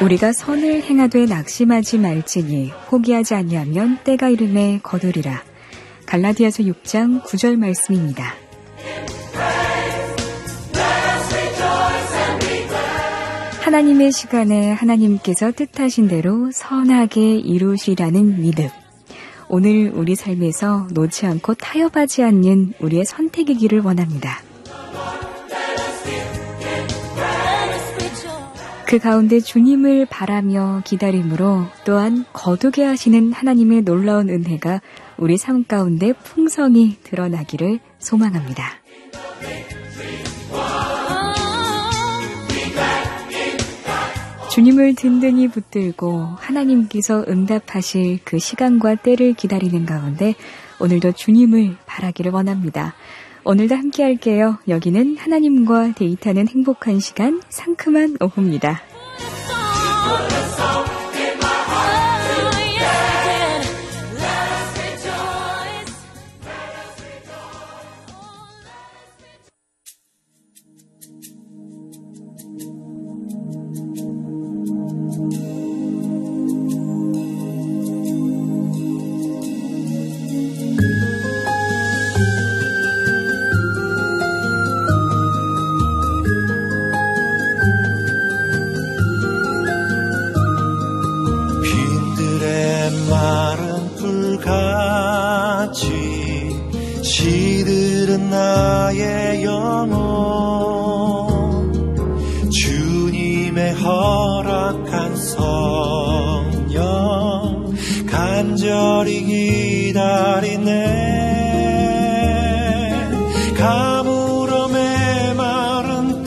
우리가 선을 행하되 낙심하지 말지니 포기하지 아니하면 때가 이름에 거두리라. 갈라디아서 6장 9절 말씀입니다. 하나님의 시간에 하나님께서 뜻하신 대로 선하게 이루시라는 믿음. 오늘 우리 삶에서 놓지 않고 타협하지 않는 우리의 선택이기를 원합니다. 그 가운데 주님을 바라며 기다림으로 또한 거두게 하시는 하나님의 놀라운 은혜가 우리 삶 가운데 풍성히 드러나기를 소망합니다. 주님을 든든히 붙들고 하나님께서 응답하실 그 시간과 때를 기다리는 가운데 오늘도 주님을 바라기를 원합니다. 오늘도 함께 할게요. 여기는 하나님과 데이트하는 행복한 시간, 상큼한 오후입니다. 마른 풀같이 시들은 나의 영혼 주님의 허락한 성령 간절히 기다리네. 가물어 메마른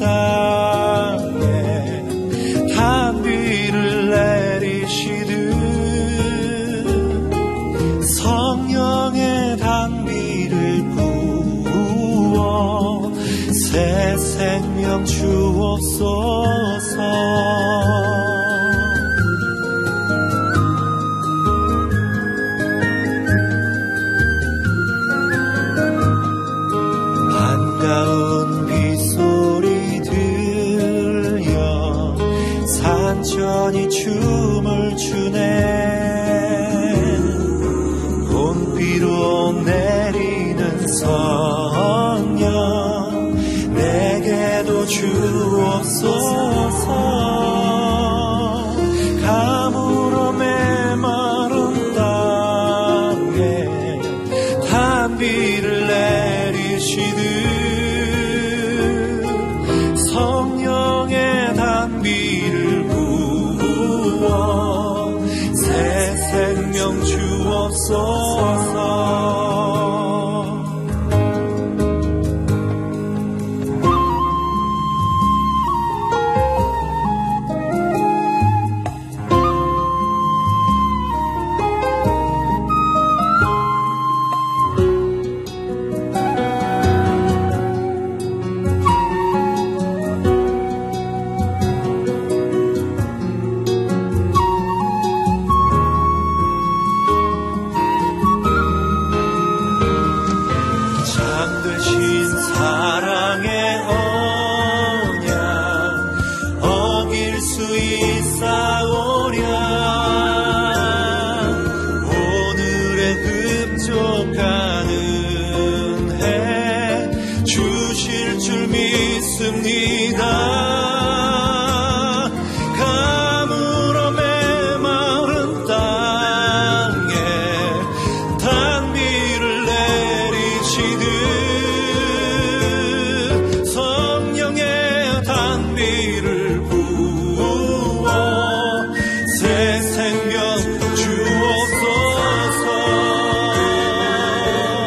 땅에 단비를 내리시듯 성령의 단비를 부어 새 생명 주옵소서. 반가운 빗소리 들려 산천이 춤을 추네. 봄비로 내리는 성령 내게도 주옵소서. 가물어 메마른 땅에 단비를 내리시듯 성령의 단비를 부어 새 생명 주옵소서.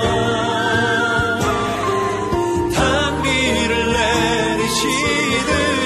단비를 내리시듯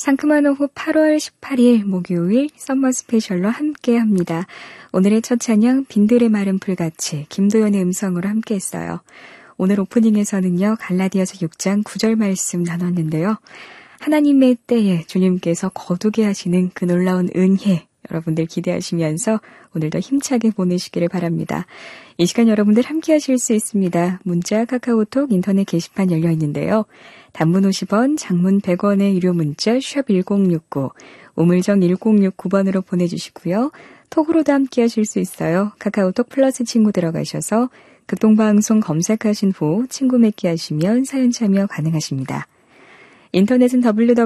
상큼한 오후 8월 18일 목요일 썸머 스페셜로 함께합니다. 오늘의 첫 찬양 빈들의 마른 풀같이 김도연의 음성으로 함께했어요. 오늘 오프닝에서는요. 갈라디아서 6장 9절 말씀 나눴는데요. 하나님의 때에 주님께서 거두게 하시는 그 놀라운 은혜 여러분들 기대하시면서 오늘도 힘차게 보내시기를 바랍니다. 이 시간 여러분들 함께 하실 수 있습니다. 문자, 카카오톡, 인터넷 게시판 열려 있는데요. 단문 50원, 장문 100원의 유료 문자 샵 1069, 우물정 1069번으로 보내주시고요. 톡으로도 함께 하실 수 있어요. 카카오톡 플러스 친구 들어가셔서 극동방송 검색하신 후 친구 맺기 하시면 사연 참여 가능하십니다. 인터넷은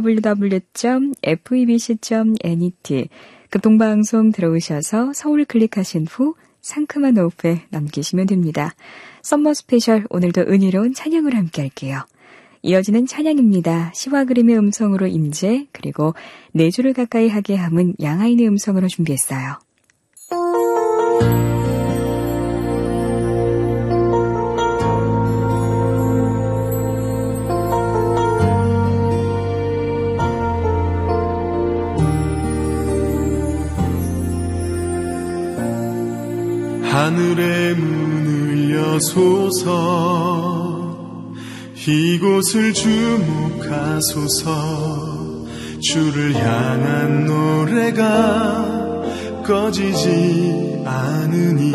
www.febc.net 극동방송 들어오셔서 서울 클릭하신 후 상큼한 오후에 남기시면 됩니다. 썸머 스페셜 오늘도 은혜로운 찬양을 함께 할게요. 이어지는 찬양입니다. 시와 그림의 음성으로 임재 그리고 네 줄을 가까이 하게 함은 양아인의 음성으로 준비했어요. 하늘의 문을 여소서 이곳을 주목하소서 주를 향한 노래가 꺼지지 않으니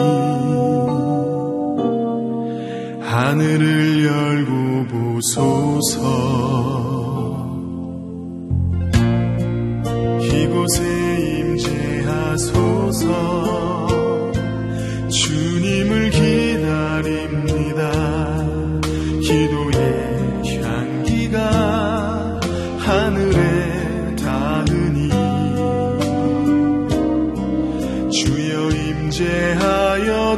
하늘을 열고 보소서 이곳에 임재하소서 주님을 기다립니다. 기도의 향기가 하늘에 닿으니 주여 임재하여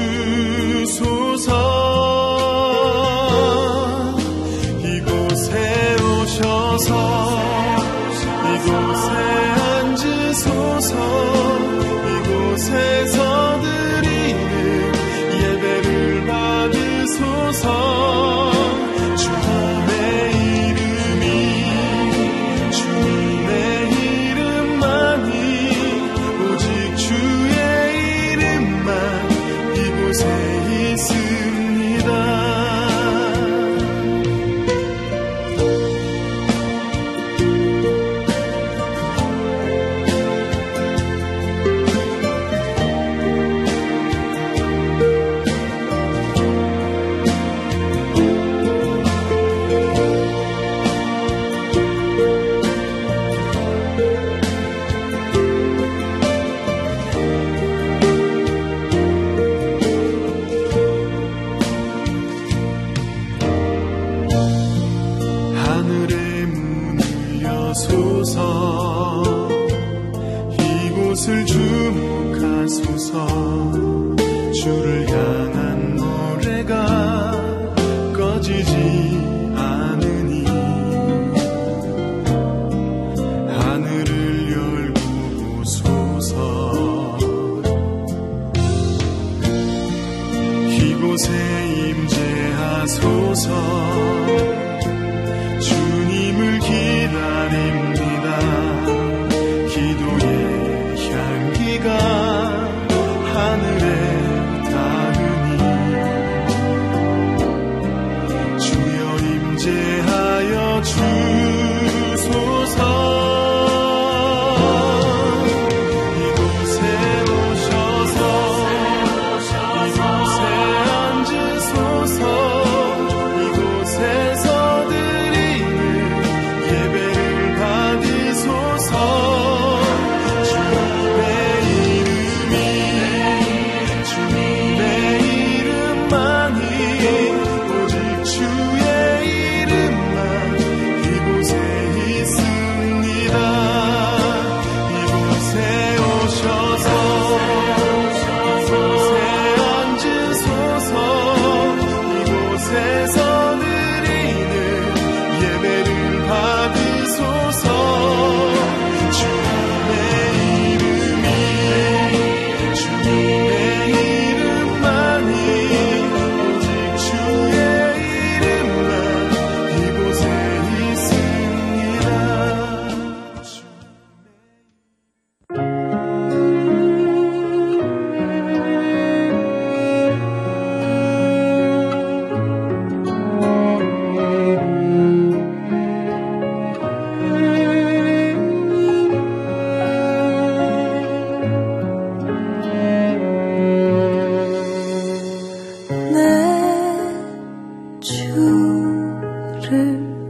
주소서 이곳에 오셔서 이곳에 앉으소서 이곳에서 예배를 받으소서 주님의 이름만이 오직 주의 이름만 이곳에 있습니다. 이곳을 주목하소서 주를 향한 노래가 꺼지지 않으니 하늘을 열고 보소서 이곳에 임재하소서 주님을 기다립니다. 기도의 향기가 하늘에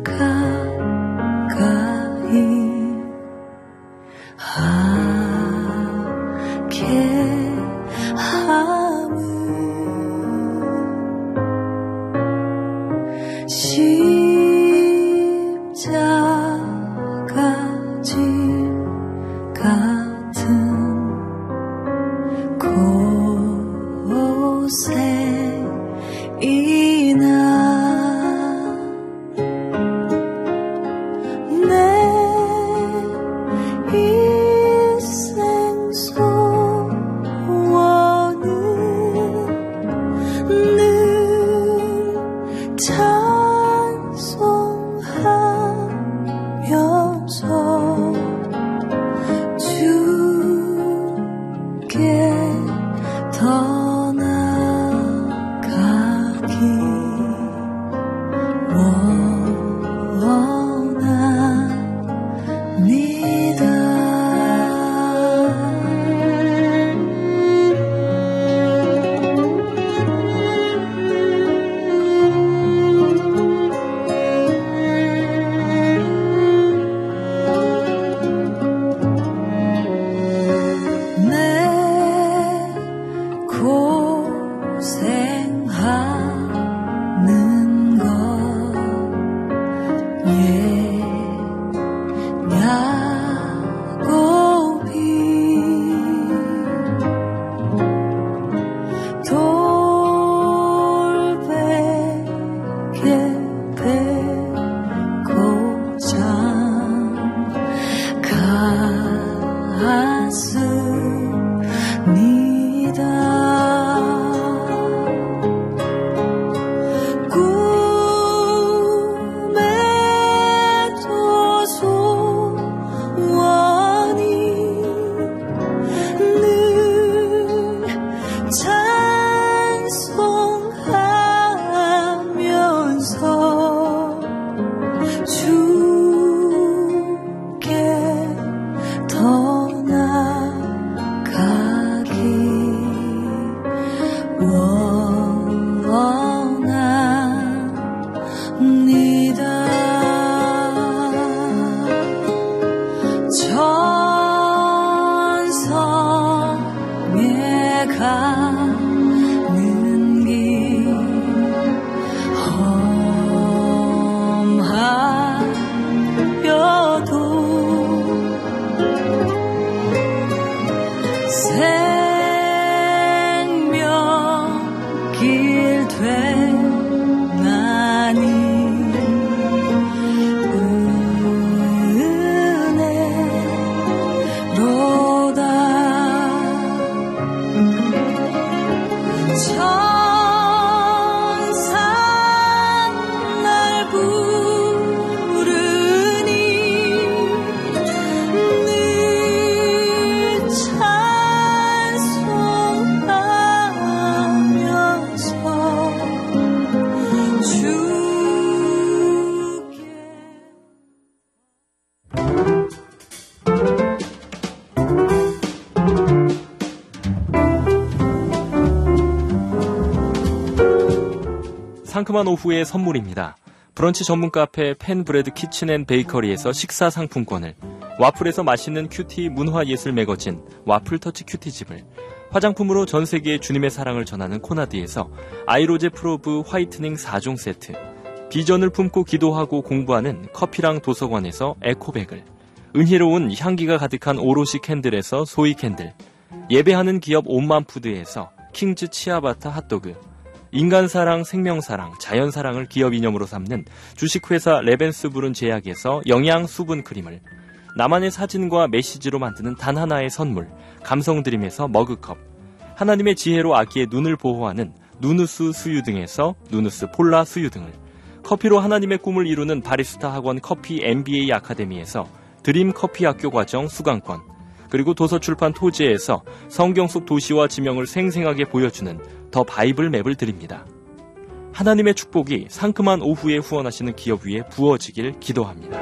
상큼한 오후의 선물입니다. 브런치 전문 카페 펜브레드 키친앤베이커리에서 식사 상품권을, 와플에서 맛있는 큐티 문화예술 매거진 와플터치 큐티집을, 화장품으로 전세계에 주님의 사랑을 전하는 코나디에서 아이로제 프로브 화이트닝 4종 세트, 비전을 품고 기도하고 공부하는 커피랑 도서관에서 에코백을, 은혜로운 향기가 가득한 오롯이 캔들에서 소이 캔들, 예배하는 기업 온만푸드에서 킹즈 치아바타 핫도그, 인간사랑, 생명사랑, 자연사랑을 기업 이념으로 삼는 주식회사 레벤스부른 제약에서 영양 수분 크림을, 나만의 사진과 메시지로 만드는 단 하나의 선물, 감성드림에서 머그컵, 하나님의 지혜로 아기의 눈을 보호하는 누누스 수유 등에서 누누스 폴라 수유 등을, 커피로 하나님의 꿈을 이루는 바리스타 학원 커피 MBA 아카데미에서 드림 커피 학교 과정 수강권, 그리고 도서출판 토지에서 성경 속 도시와 지명을 생생하게 보여주는 더 바이블 맵을 드립니다. 하나님의 축복이 상큼한 오후에 후원하시는 기업 위에 부어지길 기도합니다.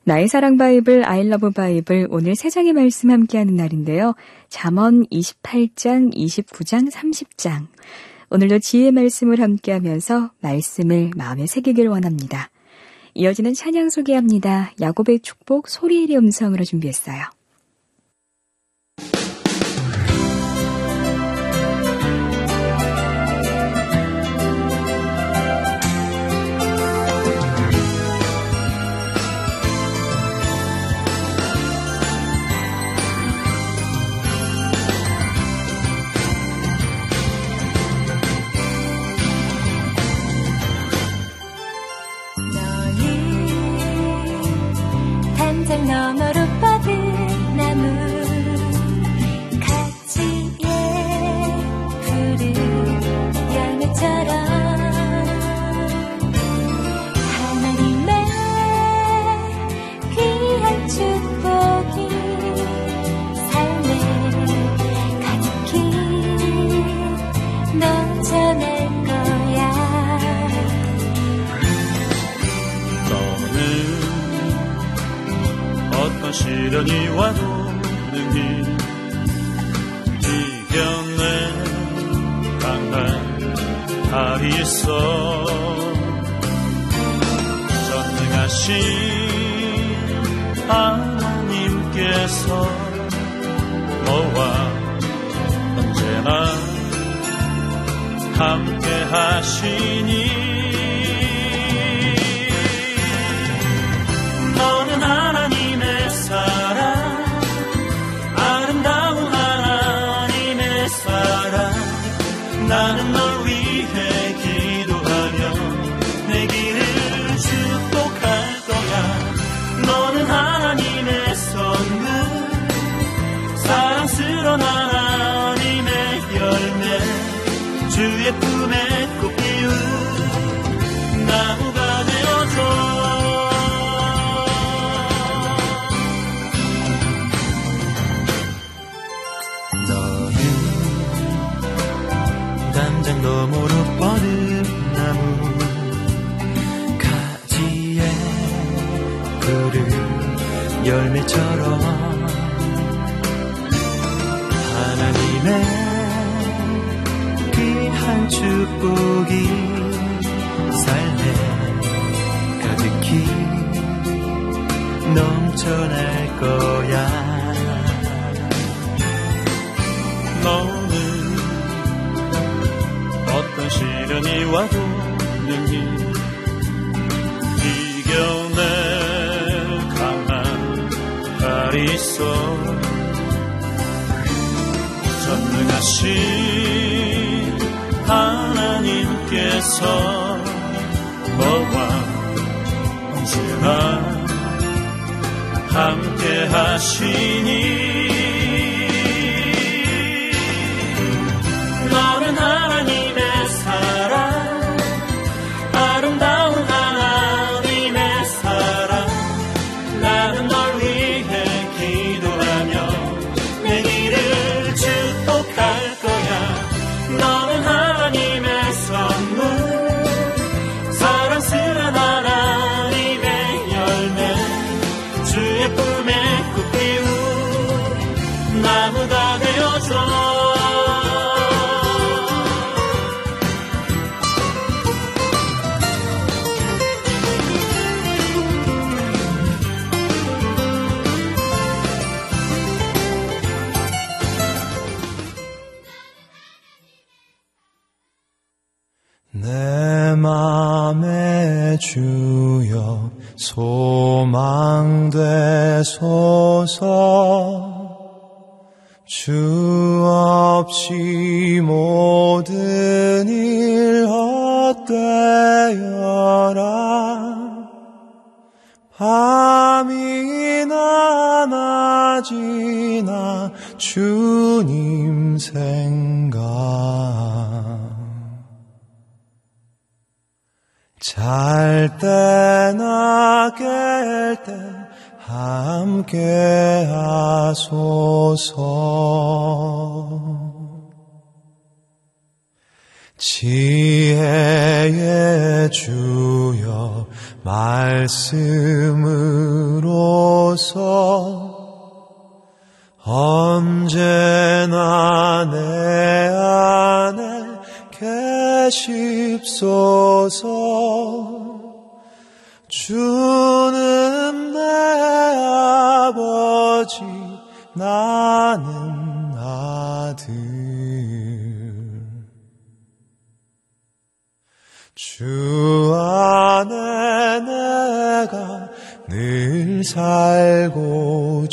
나의 사랑 바이블, I love 바이블, 오늘 세 장의 말씀 함께하는 날인데요. 잠언 28장, 29장, 30장. 오늘도 지혜의 말씀을 함께하면서 말씀을 마음에 새기길 원합니다. 이어지는 찬양 소개합니다. 야곱의 축복 소리엘의 음성으로 준비했어요. 담장 너머로 뻗은 나무 가지에 푸른 열매처럼 하나님의 귀한 축복이 삶에 가득히 넘쳐날 거야. 어떤 시련이 와도 능히 이겨내 강한 발이 있어. 전능하신 하나님께서 너와 언제나 함께 하시니 너는 하나님의 사랑, 아름다운 하나님의 사랑. 나는 널 위해 기도하며 내 길을 축복할 거야. 너는 하나님의 선물, 사랑스러운 하나님의 열매, 주의 품에 꽃 피운 나무가 되어줘. 담장 너머로 뻗은 나무 가지에 푸른 열매처럼 하나님의 귀한 축복이 삶에 가득히 넘쳐날 거야. 너는 어떤 시련이 와도 능히 이겨낼 강한 발이 있어. 전능하신 하나님께서 너와 언제나 함께 하시니 너는 하나님의 사랑, 아름다운 하나님의 사랑. 나는 널 위해 기도하며 내 길을 축복할 거야. 너는 하나님의 선물, 사랑스러운 하나님의 열매, 주의 품에 꽃 피운 나무가 되어줘. 내 맘에 주여 소망 되소서. 주 없이 모든 일 헛되어라. 밤이나 낮이나 주님 생각. 잘 때나 깰 때 함께 하소서. 지혜의 주여 말씀으로서 언제나 내 안에 계십소서. 주는 내 아버지, 나는 아들. 주 안에 내가 늘 살고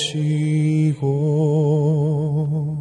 지고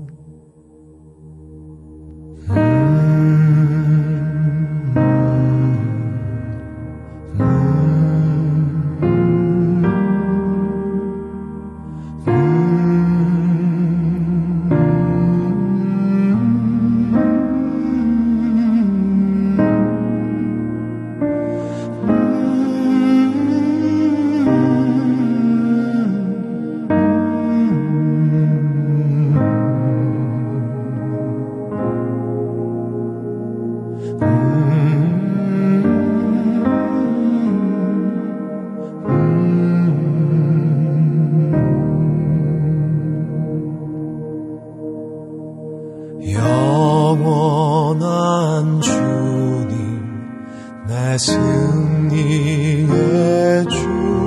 영원한 주님, 내 승리의 주,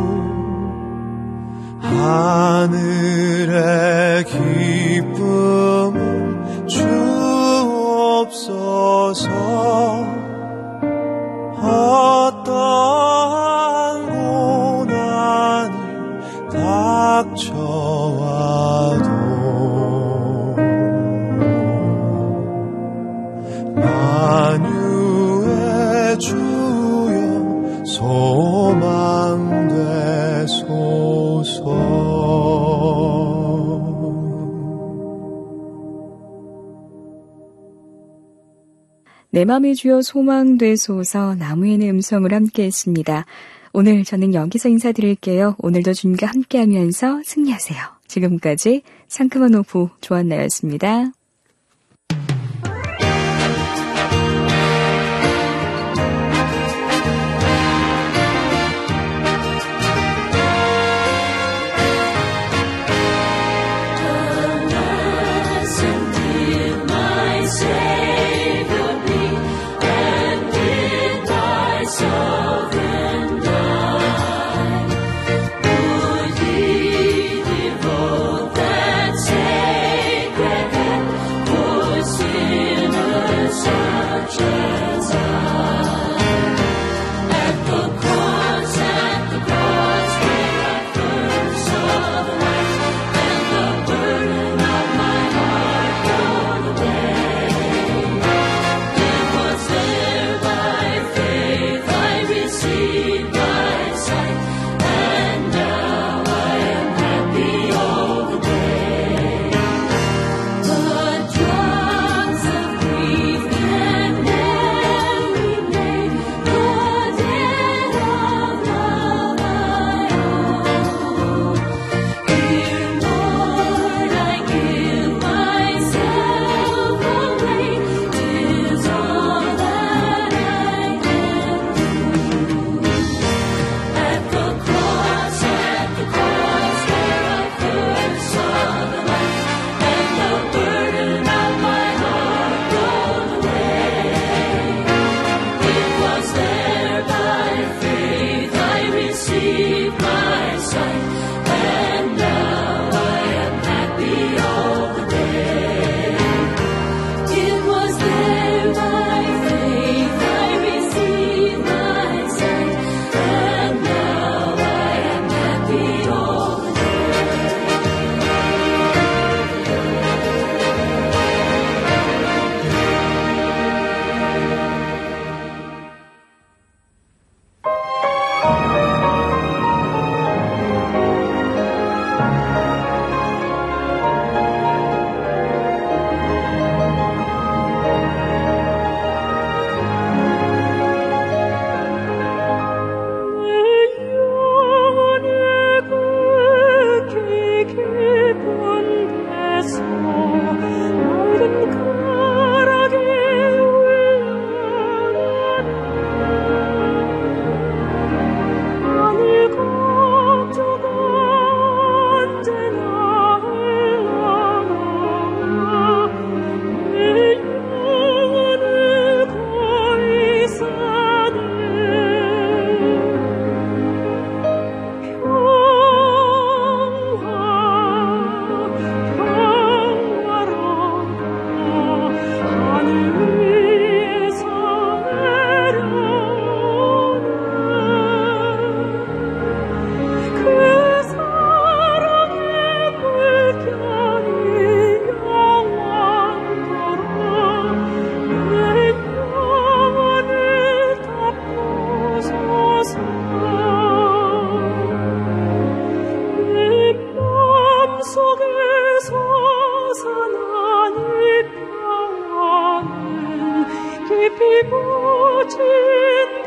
하늘의 기쁨을 주옵소서. 어떠한 고난이 닥쳐와도 만유의 주여 소망 되소서. 내 맘의 주여 소망 되소서, 나무에는 음성을 함께 했습니다. 오늘 저는 여기서 인사드릴게요. 오늘도 주님과 함께하면서 승리하세요. 지금까지 상큼한 오후 조한나였습니다. 피고 진